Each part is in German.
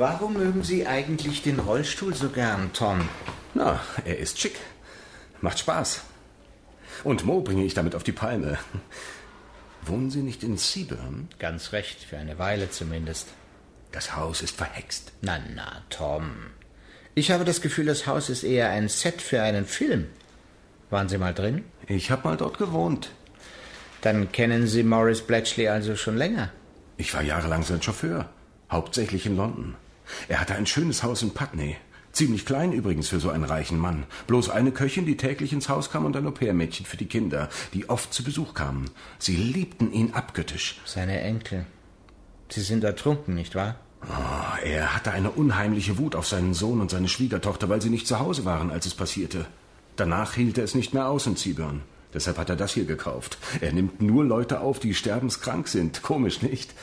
Warum mögen Sie eigentlich den Rollstuhl so gern, Tom? Na, er ist schick. Macht Spaß. Und Mo bringe ich damit auf die Palme. Wohnen Sie nicht in Seaburn? Ganz recht, für eine Weile zumindest. Das Haus ist verhext. Na, Tom. Ich habe das Gefühl, das Haus ist eher ein Set für einen Film. Waren Sie mal drin? Ich habe mal dort gewohnt. Dann kennen Sie Maurice Bletchley also schon länger? Ich war jahrelang sein Chauffeur. Hauptsächlich in London. Er hatte ein schönes Haus in Putney. Ziemlich klein übrigens für so einen reichen Mann. Bloß eine Köchin, die täglich ins Haus kam, und ein Au-pair-Mädchen für die Kinder, die oft zu Besuch kamen. Sie liebten ihn abgöttisch. Seine Enkel. Sie sind ertrunken, nicht wahr? Oh, er hatte eine unheimliche Wut auf seinen Sohn und seine Schwiegertochter, weil sie nicht zu Hause waren, als es passierte. Danach hielt er es nicht mehr aus in Seaburn. Deshalb hat er das hier gekauft. Er nimmt nur Leute auf, die sterbenskrank sind. Komisch, nicht?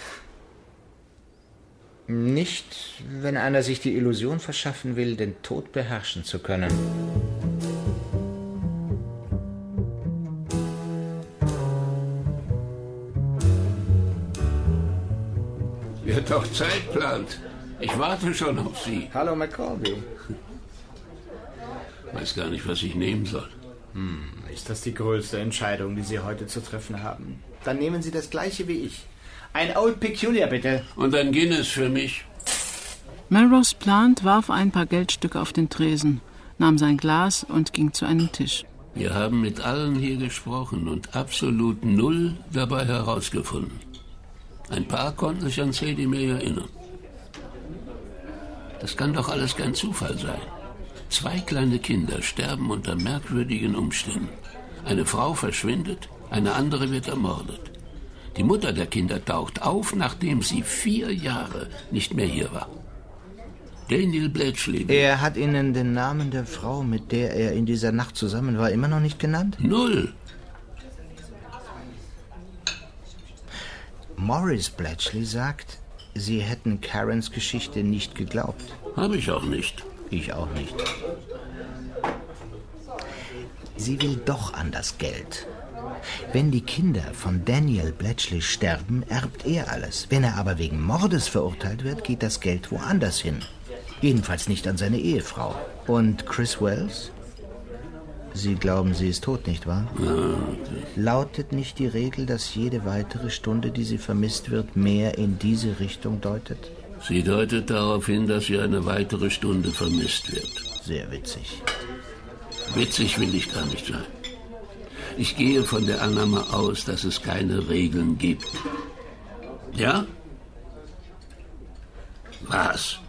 Nicht, wenn einer sich die Illusion verschaffen will, den Tod beherrschen zu können. Wird doch Zeit plant. Ich warte schon auf Sie. Hallo, McCorvey. Weiß gar nicht, was ich nehmen soll. Ist das die größte Entscheidung, die Sie heute zu treffen haben? Dann nehmen Sie das gleiche wie ich. Ein Old Peculiar, bitte. Und ein Guinness für mich. Melrose Plant warf ein paar Geldstücke auf den Tresen, nahm sein Glas und ging zu einem Tisch. Wir haben mit allen hier gesprochen und absolut null dabei herausgefunden. Ein paar konnten sich an Sadie May erinnern. Das kann doch alles kein Zufall sein. 2 kleine Kinder sterben unter merkwürdigen Umständen. Eine Frau verschwindet, eine andere wird ermordet. Die Mutter der Kinder taucht auf, nachdem sie 4 Jahre nicht mehr hier war. Daniel Bletchley. Er hat Ihnen den Namen der Frau, mit der er in dieser Nacht zusammen war, immer noch nicht genannt? Null. Maurice Bletchley sagt, Sie hätten Karens Geschichte nicht geglaubt. Habe ich auch nicht. Ich auch nicht. Sie will doch an das Geld. Wenn die Kinder von Daniel Bletchley sterben, erbt er alles. Wenn er aber wegen Mordes verurteilt wird, geht das Geld woanders hin. Jedenfalls nicht an seine Ehefrau. Und Chris Wells? Sie glauben, sie ist tot, nicht wahr? Ja. Lautet nicht die Regel, dass jede weitere Stunde, die sie vermisst wird, mehr in diese Richtung deutet? Sie deutet darauf hin, dass sie eine weitere Stunde vermisst wird. Sehr witzig. Witzig will ich gar nicht sein. Ich gehe von der Annahme aus, dass es keine Regeln gibt. Ja? Was?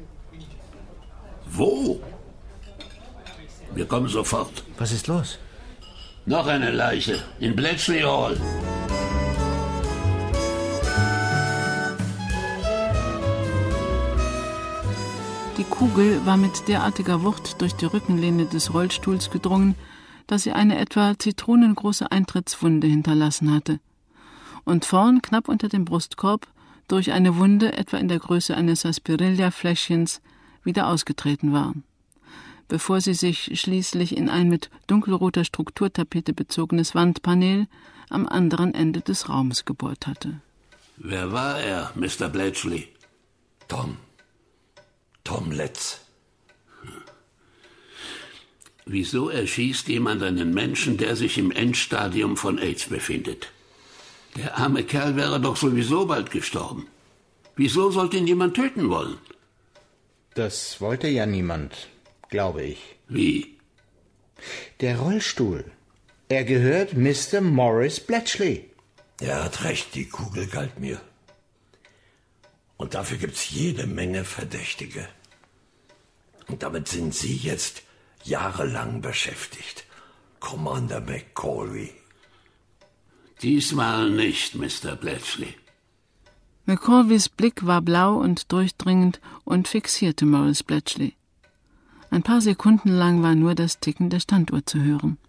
Wo? Wir kommen sofort. Was ist los? Noch eine Leiche in Bletchley Hall. Die Kugel war mit derartiger Wucht durch die Rückenlehne des Rollstuhls gedrungen, dass sie eine etwa zitronengroße Eintrittswunde hinterlassen hatte. Und vorn, knapp unter dem Brustkorb, durch eine Wunde etwa in der Größe eines Aspirilla-Fläschchens, wieder ausgetreten war, bevor sie sich schließlich in ein mit dunkelroter Strukturtapete bezogenes Wandpanel am anderen Ende des Raums gebohrt hatte. Wer war er, Mr. Bletchley? Tom Letts. Wieso erschießt jemand einen Menschen, der sich im Endstadium von AIDS befindet? Der arme Kerl wäre doch sowieso bald gestorben. Wieso sollte ihn jemand töten wollen? Das wollte ja niemand, glaube ich. Wie? Der Rollstuhl. Er gehört Mr. Maurice Bletchley. Er hat recht, die Kugel galt mir. Und dafür gibt's jede Menge Verdächtige. Und damit sind Sie jetzt jahrelang beschäftigt, Commander McCorvey. Diesmal nicht, Mr. Bletchley. McCorveys Blick war blau und durchdringend und fixierte Maurice Bletchley. Ein paar Sekunden lang war nur das Ticken der Standuhr zu hören.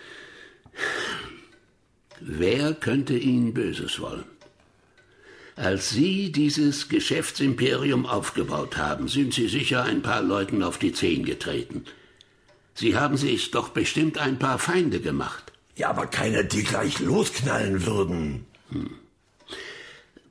Wer könnte Ihnen Böses wollen? Als Sie dieses Geschäftsimperium aufgebaut haben, sind Sie sicher ein paar Leuten auf die Zehen getreten. Sie haben sich doch bestimmt ein paar Feinde gemacht. Ja, aber keine, die gleich losknallen würden.